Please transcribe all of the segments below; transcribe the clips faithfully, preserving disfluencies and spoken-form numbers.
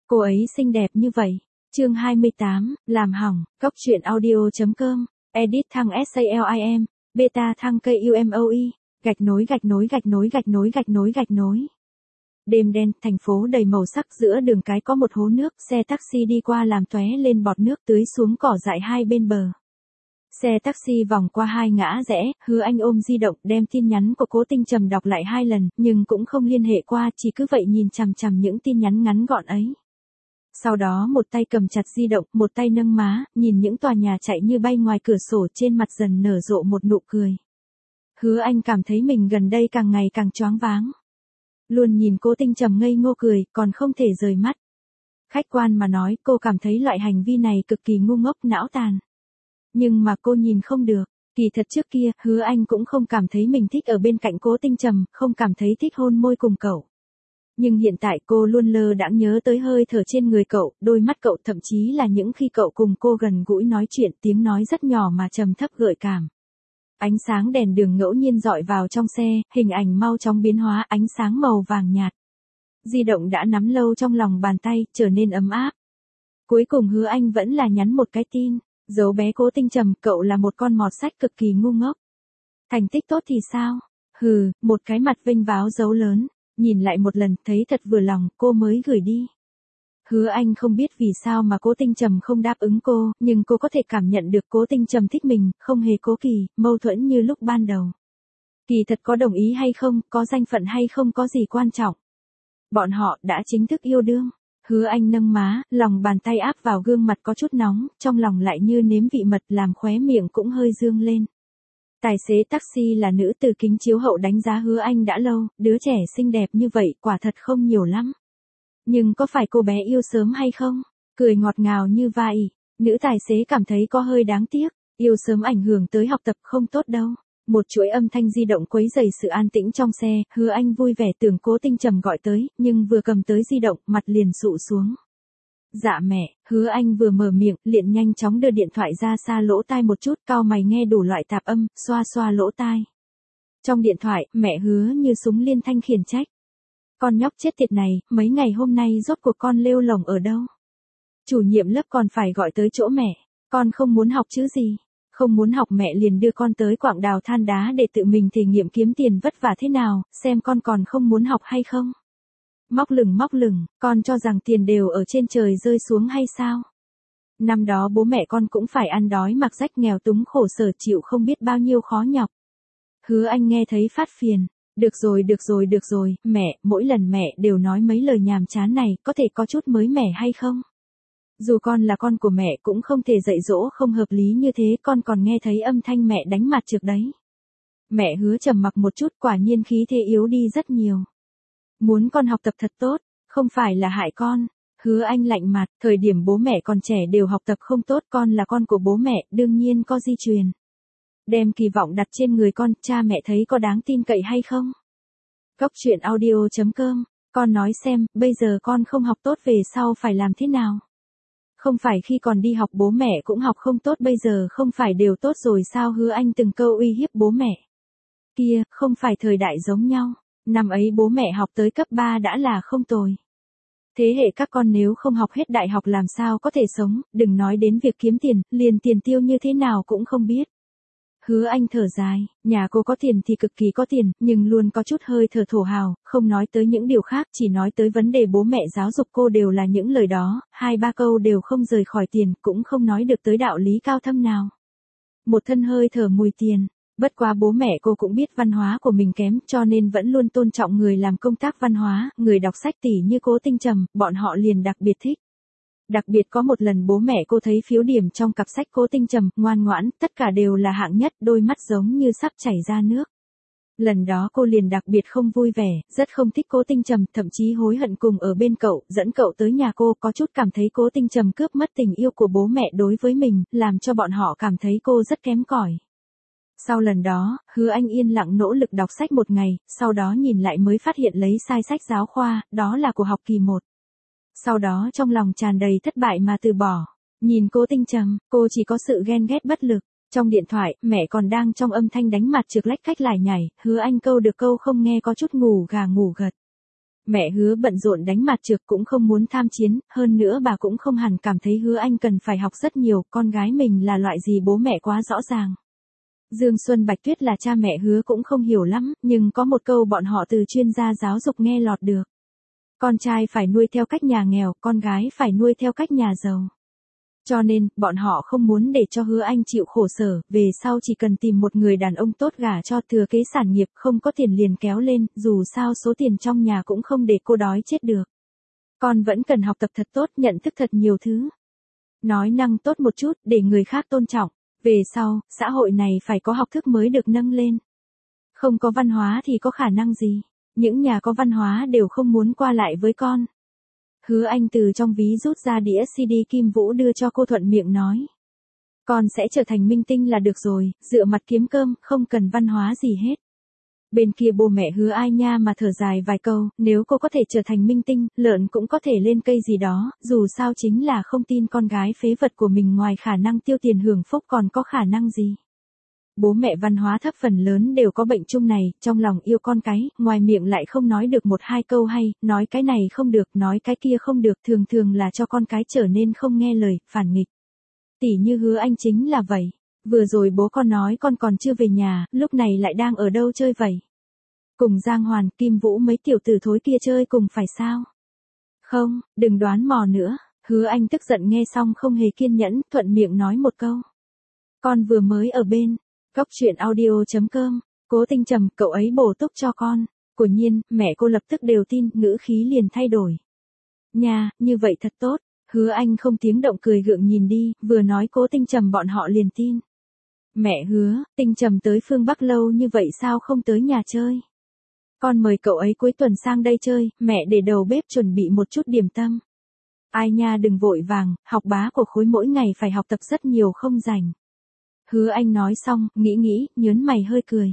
Cô ấy xinh đẹp như vậy. Chương hai mươi tám, làm hỏng, Cóc truyện audio.com, edit thăng SALIM, beta thăng KUMOE, gạch nối gạch nối gạch nối gạch nối gạch nối gạch nối. Đêm đen, thành phố đầy màu sắc, giữa đường cái có một hố nước, xe taxi đi qua làm tóe lên bọt nước tưới xuống cỏ dại hai bên bờ. Xe taxi vòng qua hai ngã rẽ, Hứa Anh ôm di động đem tin nhắn của Cố Tinh Trầm đọc lại hai lần, nhưng cũng không liên hệ qua, chỉ cứ vậy nhìn chằm chằm những tin nhắn ngắn gọn ấy. Sau đó một tay cầm chặt di động, một tay nâng má, nhìn những tòa nhà chạy như bay ngoài cửa sổ, trên mặt dần nở rộ một nụ cười. Hứa Anh cảm thấy mình gần đây càng ngày càng choáng váng. Luôn nhìn Cố Tinh Trầm ngây ngô cười, còn không thể rời mắt. Khách quan mà nói, cô cảm thấy loại hành vi này cực kỳ ngu ngốc, não tàn. Nhưng mà cô nhìn không được. Kỳ thật trước kia, Hứa Anh cũng không cảm thấy mình thích ở bên cạnh Cố Tinh Trầm, không cảm thấy thích hôn môi cùng cậu. Nhưng hiện tại cô luôn lơ đãng nhớ tới hơi thở trên người cậu, đôi mắt cậu, thậm chí là những khi cậu cùng cô gần gũi nói chuyện, tiếng nói rất nhỏ mà trầm thấp gợi cảm. Ánh sáng đèn đường ngẫu nhiên dọi vào trong xe, hình ảnh mau chóng biến hóa, ánh sáng màu vàng nhạt. Di động đã nắm lâu trong lòng bàn tay, trở nên ấm áp. Cuối cùng Hứa Anh vẫn là nhắn một cái tin, dấu bé Cố Tinh Trầm, cậu là một con mọt sách cực kỳ ngu ngốc. Thành tích tốt thì sao? Hừ, một cái mặt vênh váo dấu lớn. Nhìn lại một lần, thấy thật vừa lòng, cô mới gửi đi. Hứa Anh không biết vì sao mà Cố Tinh Trầm không đáp ứng cô, nhưng cô có thể cảm nhận được Cố Tinh Trầm thích mình, không hề cố kỵ, mâu thuẫn như lúc ban đầu. Kỳ thật có đồng ý hay không, có danh phận hay không có gì quan trọng. Bọn họ đã chính thức yêu đương. Hứa Anh nâng má, lòng bàn tay áp vào gương mặt có chút nóng, trong lòng lại như nếm vị mật, làm khóe miệng cũng hơi dương lên. Tài xế taxi là nữ, từ kính chiếu hậu đánh giá Hứa Anh đã lâu, đứa trẻ xinh đẹp như vậy quả thật không nhiều lắm. Nhưng có phải cô bé yêu sớm hay không? Cười ngọt ngào như vậy, nữ tài xế cảm thấy có hơi đáng tiếc, yêu sớm ảnh hưởng tới học tập không tốt đâu. Một chuỗi âm thanh di động quấy rầy sự an tĩnh trong xe, Hứa Anh vui vẻ tưởng Cố Tinh Trầm gọi tới, nhưng vừa cầm tới di động, mặt liền sụ xuống. Dạ mẹ, Hứa Anh vừa mở miệng, liền nhanh chóng đưa điện thoại ra xa lỗ tai một chút, cau mày nghe đủ loại tạp âm, xoa xoa lỗ tai. Trong điện thoại, mẹ Hứa như súng liên thanh khiển trách. Con nhóc chết tiệt này, mấy ngày hôm nay rốt cuộc con lêu lổng ở đâu? Chủ nhiệm lớp còn phải gọi tới chỗ mẹ, con không muốn học chứ gì? Không muốn học mẹ liền đưa con tới quảng đào than đá để tự mình thể nghiệm kiếm tiền vất vả thế nào, xem con còn không muốn học hay không? Móc lửng móc lửng, con cho rằng tiền đều ở trên trời rơi xuống hay sao? Năm đó bố mẹ con cũng phải ăn đói mặc rách, nghèo túng khổ sở, chịu không biết bao nhiêu khó nhọc. Hứa Anh nghe thấy phát phiền. Được rồi được rồi được rồi, mẹ, mỗi lần mẹ đều nói mấy lời nhàm chán này, có thể có chút mới mẻ hay không? Dù con là con của mẹ cũng không thể dạy dỗ không hợp lý như thế, con còn nghe thấy âm thanh mẹ đánh mặt trước đấy. Mẹ Hứa trầm mặc một chút, quả nhiên khí thế yếu đi rất nhiều. Muốn con học tập thật tốt, không phải là hại con. Hứa Anh lạnh mặt, thời điểm bố mẹ còn trẻ đều học tập không tốt, con là con của bố mẹ, đương nhiên có di truyền. Đem kỳ vọng đặt trên người con, cha mẹ thấy có đáng tin cậy hay không? Cóc truyện audio.com, con nói xem, bây giờ con không học tốt về sau phải làm thế nào? Không phải khi còn đi học bố mẹ cũng học không tốt, bây giờ không phải đều tốt rồi sao? Hứa Anh từng câu uy hiếp bố mẹ. Kia, không phải thời đại giống nhau, năm ấy bố mẹ học tới cấp ba đã là không tồi. Thế hệ các con nếu không học hết đại học làm sao có thể sống, đừng nói đến việc kiếm tiền, liền tiền tiêu như thế nào cũng không biết. Hứa Anh thở dài, nhà cô có tiền thì cực kỳ có tiền, nhưng luôn có chút hơi thở thổ hào, không nói tới những điều khác, chỉ nói tới vấn đề bố mẹ giáo dục cô đều là những lời đó, hai ba câu đều không rời khỏi tiền, cũng không nói được tới đạo lý cao thâm nào. Một thân hơi thở mùi tiền, bất quá bố mẹ cô cũng biết văn hóa của mình kém, cho nên vẫn luôn tôn trọng người làm công tác văn hóa, người đọc sách tỉ như Cố Tinh Trầm, bọn họ liền đặc biệt thích. Đặc biệt có một lần bố mẹ cô thấy phiếu điểm trong cặp sách Cố Tinh Trầm, ngoan ngoãn, tất cả đều là hạng nhất, đôi mắt giống như sắp chảy ra nước. Lần đó cô liền đặc biệt không vui vẻ, rất không thích Cố Tinh Trầm, thậm chí hối hận cùng ở bên cậu, dẫn cậu tới nhà cô, có chút cảm thấy Cố Tinh Trầm cướp mất tình yêu của bố mẹ đối với mình, làm cho bọn họ cảm thấy cô rất kém cỏi. Sau lần đó, Hứa Anh yên lặng nỗ lực đọc sách một ngày, sau đó nhìn lại mới phát hiện lấy sai sách giáo khoa, đó là của học kỳ một. Sau đó trong lòng tràn đầy thất bại mà từ bỏ. Nhìn Cố Tinh Trầm, cô chỉ có sự ghen ghét bất lực. Trong điện thoại, mẹ còn đang trong âm thanh đánh mặt trược lách cách lải nhải, Hứa Anh câu được câu không nghe, có chút ngủ gà ngủ gật. Mẹ Hứa bận rộn đánh mặt trược cũng không muốn tham chiến, hơn nữa bà cũng không hẳn cảm thấy Hứa Anh cần phải học rất nhiều, con gái mình là loại gì bố mẹ quá rõ ràng. Dương Xuân Bạch Tuyết là cha mẹ Hứa cũng không hiểu lắm, nhưng có một câu bọn họ từ chuyên gia giáo dục nghe lọt được. Con trai phải nuôi theo cách nhà nghèo, con gái phải nuôi theo cách nhà giàu. Cho nên, bọn họ không muốn để cho Hứa Anh chịu khổ sở, về sau chỉ cần tìm một người đàn ông tốt gả cho thừa kế sản nghiệp, không có tiền liền kéo lên, dù sao số tiền trong nhà cũng không để cô đói chết được. Con vẫn cần học tập thật tốt, nhận thức thật nhiều thứ. Nói năng tốt một chút, để người khác tôn trọng. Về sau, xã hội này phải có học thức mới được nâng lên. Không có văn hóa thì có khả năng gì? Những nhà có văn hóa đều không muốn qua lại với con. Hứa Anh từ trong ví rút ra đĩa xê đê Kim Vũ đưa cho cô, thuận miệng nói. Con sẽ trở thành minh tinh là được rồi, dựa mặt kiếm cơm, không cần văn hóa gì hết. Bên kia bố mẹ Hứa Ai Nha mà thở dài vài câu, nếu cô có thể trở thành minh tinh, lợn cũng có thể lên cây gì đó, dù sao chính là không tin con gái phế vật của mình ngoài khả năng tiêu tiền hưởng phúc còn có khả năng gì. Bố mẹ văn hóa thấp phần lớn đều có bệnh chung này, trong lòng yêu con cái, ngoài miệng lại không nói được một hai câu hay, nói cái này không được, nói cái kia không được, thường thường là cho con cái trở nên không nghe lời, phản nghịch. Tỷ như Hứa Anh chính là vậy. Vừa rồi bố con nói con còn chưa về nhà, lúc này lại đang ở đâu chơi vậy? Cùng Giang Hoàn, Kim Vũ mấy tiểu tử thối kia chơi cùng phải sao? Không, đừng đoán mò nữa. Hứa Anh tức giận nghe xong không hề kiên nhẫn, thuận miệng nói một câu. Con vừa mới ở bên Cóc Truyện Audio chấm com, Cố Tinh Trầm, cậu ấy bổ túc cho con. Quả nhiên, mẹ cô lập tức đều tin, ngữ khí liền thay đổi. Nha, như vậy thật tốt. Hứa Anh không tiếng động cười gượng nhìn đi, vừa nói Cố Tinh Trầm bọn họ liền tin. Mẹ Hứa, Tinh Trầm tới phương Bắc lâu như vậy sao không tới nhà chơi? Con mời cậu ấy cuối tuần sang đây chơi, mẹ để đầu bếp chuẩn bị một chút điểm tâm. Ai nha, đừng vội vàng, học bá của khối mỗi ngày phải học tập rất nhiều không rảnh. Hứa Anh nói xong, nghĩ nghĩ, nhớn mày hơi cười.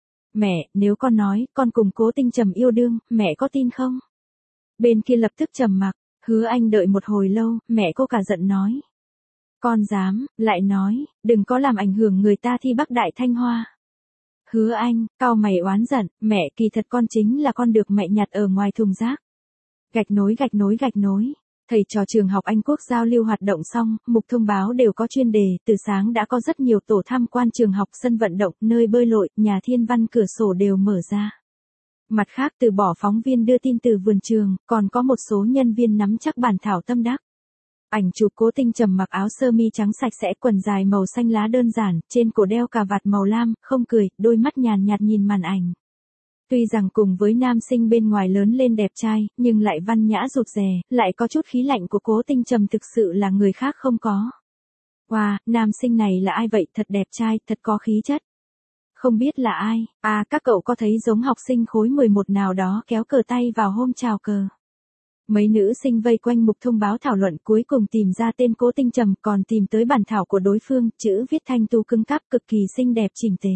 Mẹ, nếu con nói, con cùng Cố Tinh Trầm yêu đương, mẹ có tin không? Bên kia lập tức trầm mặc. Hứa Anh đợi một hồi lâu, mẹ cô cả giận nói. Con dám, lại nói, đừng có làm ảnh hưởng người ta thi Bắc Đại Thanh Hoa. Hứa Anh, cau mày oán giận, mẹ kỳ thật con chính là con được mẹ nhặt ở ngoài thùng rác. Gạch nối gạch nối gạch nối. Thầy trò trường học Anh Quốc giao lưu hoạt động xong, mục thông báo đều có chuyên đề, từ sáng đã có rất nhiều tổ tham quan trường học, sân vận động, nơi bơi lội, nhà thiên văn, cửa sổ đều mở ra. Mặt khác từ bỏ phóng viên đưa tin từ vườn trường, còn có một số nhân viên nắm chắc bản thảo tâm đắc. Ảnh chụp Cố Tinh Trầm mặc áo sơ mi trắng sạch sẽ, quần dài màu xanh lá đơn giản, trên cổ đeo cà vạt màu lam, không cười, đôi mắt nhàn nhạt nhìn màn ảnh. Tuy rằng cùng với nam sinh bên ngoài lớn lên đẹp trai, nhưng lại văn nhã rụt rè, lại có chút khí lạnh của Cố Tinh Trầm thực sự là người khác không có. Wow, nam sinh này là ai vậy, thật đẹp trai, thật có khí chất. Không biết là ai, à các cậu có thấy giống học sinh khối mười một nào đó kéo cờ tay vào hôm chào cờ. Mấy nữ sinh vây quanh mục thông báo thảo luận, cuối cùng tìm ra tên Cố Tinh Trầm, còn tìm tới bản thảo của đối phương, chữ viết thanh tu cứng cáp cực kỳ xinh đẹp chỉnh tề.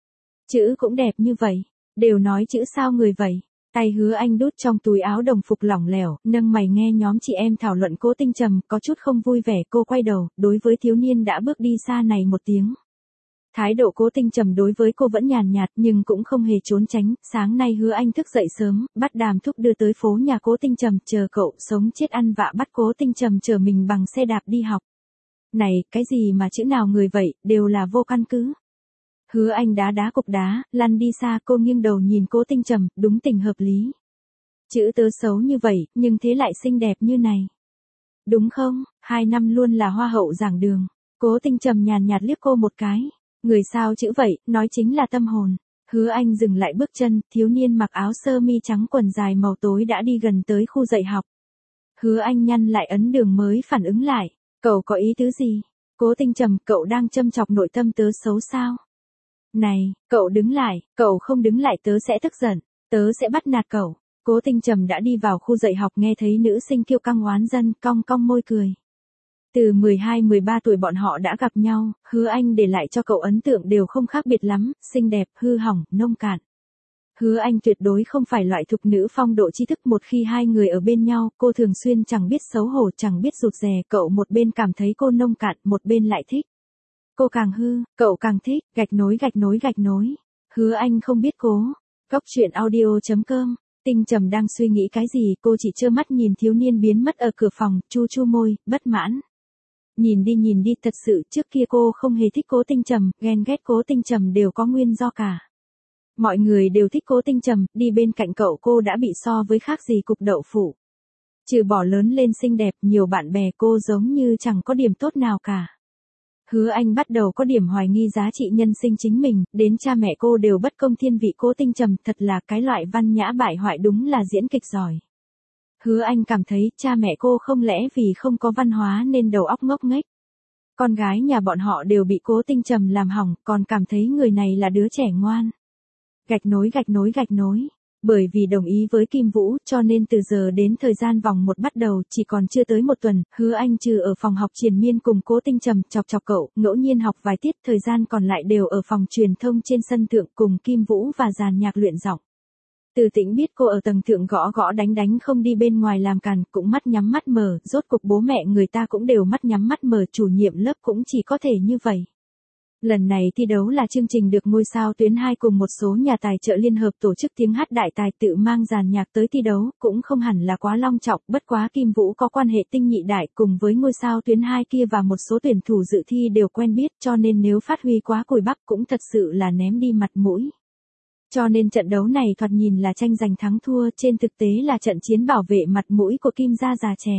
Chữ cũng đẹp như vậy, đều nói chữ sao người vậy. Tay Hứa Anh đút trong túi áo đồng phục lỏng lẻo, nâng mày nghe nhóm chị em thảo luận Cố Tinh Trầm, có chút không vui vẻ, cô quay đầu, đối với thiếu niên đã bước đi xa này một tiếng. Thái độ Cố Tinh Trầm đối với cô vẫn nhàn nhạt nhưng cũng không hề trốn tránh, sáng nay Hứa Anh thức dậy sớm, bắt Đàm Thúc đưa tới phố nhà Cố Tinh Trầm, chờ cậu, sống chết ăn vạ bắt Cố Tinh Trầm chở mình bằng xe đạp đi học. Này, cái gì mà chữ nào người vậy, đều là vô căn cứ. Hứa Anh đá đá cục đá, lăn đi xa, cô nghiêng đầu nhìn Cố Tinh Trầm, đúng tình hợp lý. Chữ tớ xấu như vậy, nhưng thế lại xinh đẹp như này. Đúng không, hai năm luôn là hoa hậu giảng đường. Cố Tinh Trầm nhàn nhạt liếc cô một cái. Người sao chữ vậy, nói chính là tâm hồn. Hứa Anh dừng lại bước chân, thiếu niên mặc áo sơ mi trắng quần dài màu tối đã đi gần tới khu dạy học. Hứa Anh nhăn lại ấn đường mới phản ứng lại. Cậu có ý tứ gì? Cố Tinh Trầm, cậu đang châm chọc nội tâm tớ xấu sao? Này, cậu đứng lại, cậu không đứng lại tớ sẽ tức giận, tớ sẽ bắt nạt cậu. Cố Tinh Trầm đã đi vào khu dạy học, nghe thấy nữ sinh kiêu căng oán dân, cong cong môi cười. Từ mười hai mười ba tuổi bọn họ đã gặp nhau, Hứa Anh để lại cho cậu ấn tượng đều không khác biệt lắm, xinh đẹp, hư hỏng, nông cạn. Hứa Anh tuyệt đối không phải loại thục nữ phong độ tri thức, một khi hai người ở bên nhau, cô thường xuyên chẳng biết xấu hổ, chẳng biết rụt rè, cậu một bên cảm thấy cô nông cạn, một bên lại thích. Cô càng hư, cậu càng thích, gạch nối gạch nối gạch nối. Hứa Anh không biết cố. Cóc Truyện Audio chấm com Tinh Trầm đang suy nghĩ cái gì, cô chỉ trơ mắt nhìn thiếu niên biến mất ở cửa phòng, chu chu môi, bất mãn. Nhìn đi nhìn đi, thật sự trước kia cô không hề thích Cố Tinh Trầm, ghen ghét Cố Tinh Trầm đều có nguyên do cả. Mọi người đều thích Cố Tinh Trầm, đi bên cạnh cậu cô đã bị so với khác gì cục đậu phụ. Trừ bỏ lớn lên xinh đẹp, nhiều bạn bè cô giống như chẳng có điểm tốt nào cả. Hứa Anh bắt đầu có điểm hoài nghi giá trị nhân sinh chính mình, đến cha mẹ cô đều bất công thiên vị Cố Tinh Trầm, thật là cái loại văn nhã bại hoại, đúng là diễn kịch giỏi. Hứa Anh cảm thấy cha mẹ cô không lẽ vì không có văn hóa nên đầu óc ngốc nghếch. Con gái nhà bọn họ đều bị Cố Tinh Trầm làm hỏng, còn cảm thấy người này là đứa trẻ ngoan. Gạch nối gạch nối gạch nối. Bởi vì đồng ý với Kim Vũ, cho nên từ giờ đến thời gian vòng một bắt đầu, chỉ còn chưa tới một tuần, Hứa Anh trừ ở phòng học triền miên cùng Cố Tinh Trầm chọc chọc cậu, ngẫu nhiên học vài tiết, thời gian còn lại đều ở phòng truyền thông trên sân thượng cùng Kim Vũ và dàn nhạc luyện giọng. Từ Tĩnh biết cô ở tầng thượng gõ gõ đánh đánh không đi bên ngoài làm càn, cũng mắt nhắm mắt mở, rốt cục bố mẹ người ta cũng đều mắt nhắm mắt mở, chủ nhiệm lớp cũng chỉ có thể như vậy. Lần này thi đấu là chương trình được ngôi sao tuyến hai cùng một số nhà tài trợ liên hợp tổ chức tiếng hát đại tài tự mang dàn nhạc tới thi đấu, cũng không hẳn là quá long trọng, bất quá Kim Vũ có quan hệ tinh nhị đại cùng với ngôi sao tuyến hai kia và một số tuyển thủ dự thi đều quen biết, cho nên nếu phát huy quá cùi bắp cũng thật sự là ném đi mặt mũi. Cho nên trận đấu này thoạt nhìn là tranh giành thắng thua, trên thực tế là trận chiến bảo vệ mặt mũi của Kim gia già trẻ.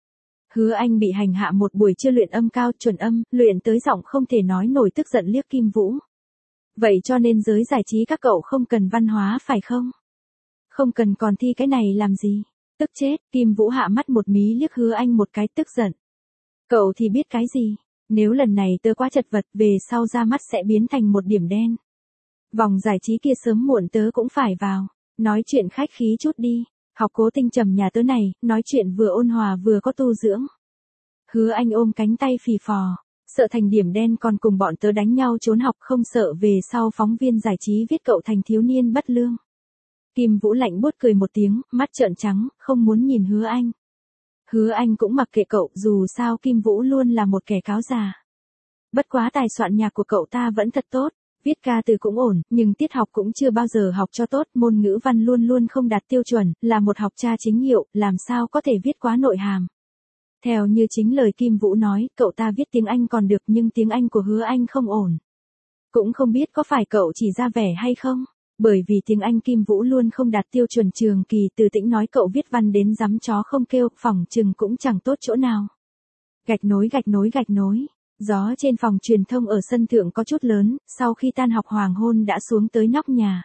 Hứa Anh bị hành hạ một buổi trưa, luyện âm cao chuẩn âm, luyện tới giọng không thể nói nổi, tức giận liếc Kim Vũ. Vậy cho nên giới giải trí các cậu không cần văn hóa phải không? Không cần còn thi cái này làm gì? Tức chết, Kim Vũ hạ mắt một mí liếc Hứa Anh một cái, tức giận. Cậu thì biết cái gì? Nếu lần này tớ quá chật vật, về sau ra mắt sẽ biến thành một điểm đen. Vòng giải trí kia sớm muộn tớ cũng phải vào. Nói chuyện khách khí chút đi. Học Cố Tinh Trầm nhà tớ này, nói chuyện vừa ôn hòa vừa có tu dưỡng. Hứa Anh ôm cánh tay phì phò. Sợ thành điểm đen còn cùng bọn tớ đánh nhau trốn học, không sợ về sau phóng viên giải trí viết cậu thành thiếu niên bất lương. Kim Vũ lạnh buốt cười một tiếng, mắt trợn trắng, không muốn nhìn Hứa Anh. Hứa Anh cũng mặc kệ cậu, dù sao Kim Vũ luôn là một kẻ cáo già. Bất quá tài soạn nhạc của cậu ta vẫn thật tốt. Viết ca từ cũng ổn, nhưng tiết học cũng chưa bao giờ học cho tốt, môn ngữ văn luôn luôn không đạt tiêu chuẩn, là một học cha chính hiệu, làm sao có thể viết quá nội hàm. Theo như chính lời Kim Vũ nói, cậu ta viết tiếng Anh còn được nhưng tiếng Anh của Hứa Anh không ổn. Cũng không biết có phải cậu chỉ ra vẻ hay không, bởi vì tiếng Anh Kim Vũ luôn không đạt tiêu chuẩn trường kỳ. Từ Tĩnh nói cậu viết văn đến dám chó không kêu, phỏng chừng cũng chẳng tốt chỗ nào. Gạch nối gạch nối gạch nối. Gió trên phòng truyền thông ở sân thượng có chút lớn, sau khi tan học hoàng hôn đã xuống tới nóc nhà.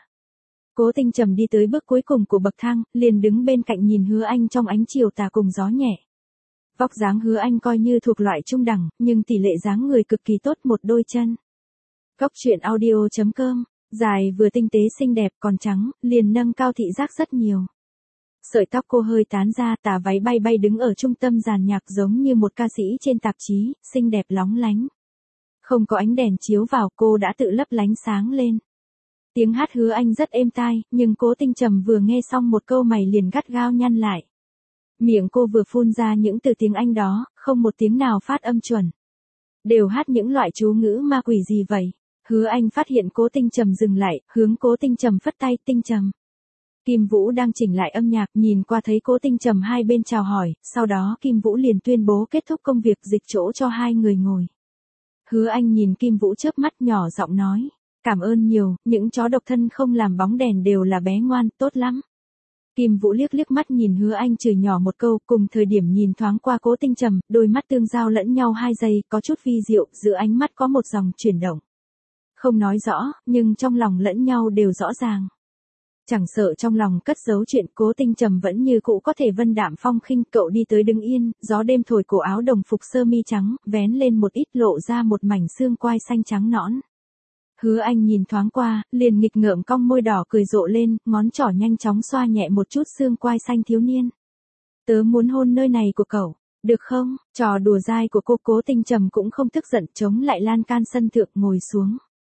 Cố Tinh Trầm đi tới bước cuối cùng của bậc thang, liền đứng bên cạnh nhìn Hứa Anh trong ánh chiều tà cùng gió nhẹ. Vóc dáng Hứa Anh coi như thuộc loại trung đẳng, nhưng tỷ lệ dáng người cực kỳ tốt, một đôi chân. Góc truyện audio chấm com, dài vừa tinh tế xinh đẹp còn trắng, liền nâng cao thị giác rất nhiều. Sợi tóc cô hơi tán ra, tà váy bay bay đứng ở trung tâm dàn nhạc giống như một ca sĩ trên tạp chí, xinh đẹp lóng lánh. Không có ánh đèn chiếu vào, cô đã tự lấp lánh sáng lên. Tiếng hát Hứa Anh rất êm tai, nhưng Cố Tinh Trầm vừa nghe xong một câu mày liền gắt gao nhăn lại. Miệng cô vừa phun ra những từ tiếng Anh đó, không một tiếng nào phát âm chuẩn. Đều hát những loại chú ngữ ma quỷ gì vậy? Hứa Anh phát hiện Cố Tinh Trầm dừng lại, hướng Cố Tinh Trầm phất tay. Tinh Trầm. Kim Vũ đang chỉnh lại âm nhạc, nhìn qua thấy Cố Tinh Trầm hai bên chào hỏi, sau đó Kim Vũ liền tuyên bố kết thúc công việc, dịch chỗ cho hai người ngồi. Hứa Anh nhìn Kim Vũ chớp mắt, nhỏ giọng nói, cảm ơn nhiều, những chó độc thân không làm bóng đèn đều là bé ngoan, tốt lắm. Kim Vũ liếc liếc mắt nhìn Hứa Anh chửi nhỏ một câu, cùng thời điểm nhìn thoáng qua Cố Tinh Trầm, đôi mắt tương giao lẫn nhau hai giây, có chút vi diệu, giữa ánh mắt có một dòng chuyển động. Không nói rõ, nhưng trong lòng lẫn nhau đều rõ ràng. Chẳng sợ trong lòng cất giấu chuyện, Cố Tinh Trầm vẫn như cũ có thể vân đạm phong khinh. Cậu đi tới đứng yên, gió đêm thổi cổ áo đồng phục sơ mi trắng, vén lên một ít lộ ra một mảnh xương quai xanh trắng nõn. Hứa Anh nhìn thoáng qua, liền nghịch ngợm cong môi đỏ cười rộ lên, ngón trỏ nhanh chóng xoa nhẹ một chút xương quai xanh thiếu niên. Tớ muốn hôn nơi này của cậu, được không? Trò đùa dai của cô. Cố Tinh Trầm cũng không tức giận, chống lại lan can sân thượng ngồi xuống.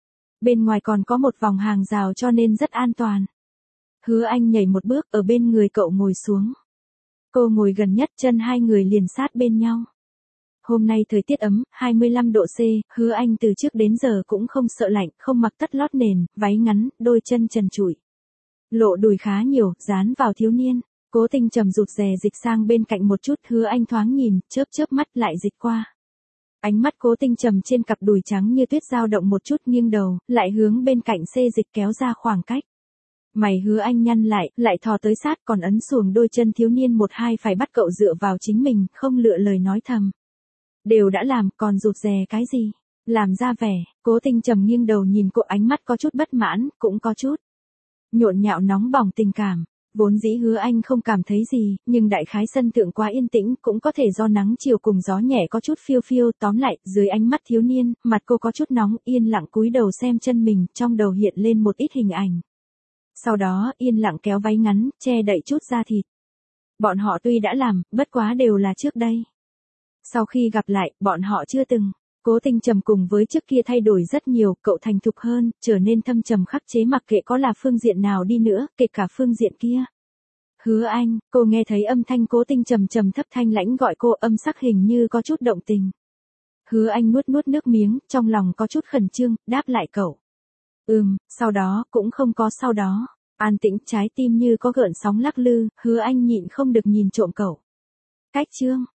Bên ngoài còn có một vòng hàng rào cho nên rất an toàn. Hứa Anh nhảy một bước ở bên người cậu ngồi xuống. Cô ngồi gần nhất, chân hai người liền sát bên nhau. Hôm nay thời tiết ấm, hai mươi lăm độ C, Hứa Anh từ trước đến giờ cũng không sợ lạnh, không mặc tất lót nền, váy ngắn, đôi chân trần trụi. Lộ đùi khá nhiều, dán vào thiếu niên. Cố Tinh Trầm rụt rè dịch sang bên cạnh một chút, Hứa Anh thoáng nhìn, chớp chớp mắt lại dịch qua. Ánh mắt Cố Tinh Trầm trên cặp đùi trắng như tuyết dao động một chút, nghiêng đầu, lại hướng bên cạnh xê dịch kéo ra khoảng cách. Mày Hứa Anh nhăn lại, lại thò tới sát, còn ấn xuồng đôi chân thiếu niên một hai phải bắt cậu dựa vào chính mình, không lựa lời nói thầm. Đều đã làm, còn rụt rè cái gì? Làm ra vẻ. Cố Tinh Trầm nghiêng đầu nhìn cô, ánh mắt có chút bất mãn, cũng có chút nhộn nhạo nóng bỏng tình cảm. Vốn dĩ Hứa Anh không cảm thấy gì, nhưng đại khái sân thượng quá yên tĩnh, cũng có thể do nắng chiều cùng gió nhẹ có chút phiêu phiêu, tóm lại, dưới ánh mắt thiếu niên, mặt cô có chút nóng, yên lặng cúi đầu xem chân mình, trong đầu hiện lên một ít hình ảnh. Sau đó, yên lặng kéo váy ngắn, che đậy chút da thịt. Bọn họ tuy đã làm, bất quá đều là trước đây. Sau khi gặp lại, bọn họ chưa từng. Cố Tinh Trầm cùng với trước kia thay đổi rất nhiều, cậu thành thục hơn, trở nên thâm trầm khắc chế, mặc kệ có là phương diện nào đi nữa, kể cả phương diện kia. Hứa Anh, cô nghe thấy âm thanh Cố Tinh Trầm trầm thấp thanh lãnh gọi cô, âm sắc hình như có chút động tình. Hứa Anh nuốt nuốt nước miếng, trong lòng có chút khẩn trương, đáp lại cậu. Ừm, sau đó, cũng không có sau đó. An tĩnh, trái tim như có gợn sóng lắc lư, Hứa Anh nhịn không được nhìn trộm cậu. Cách chương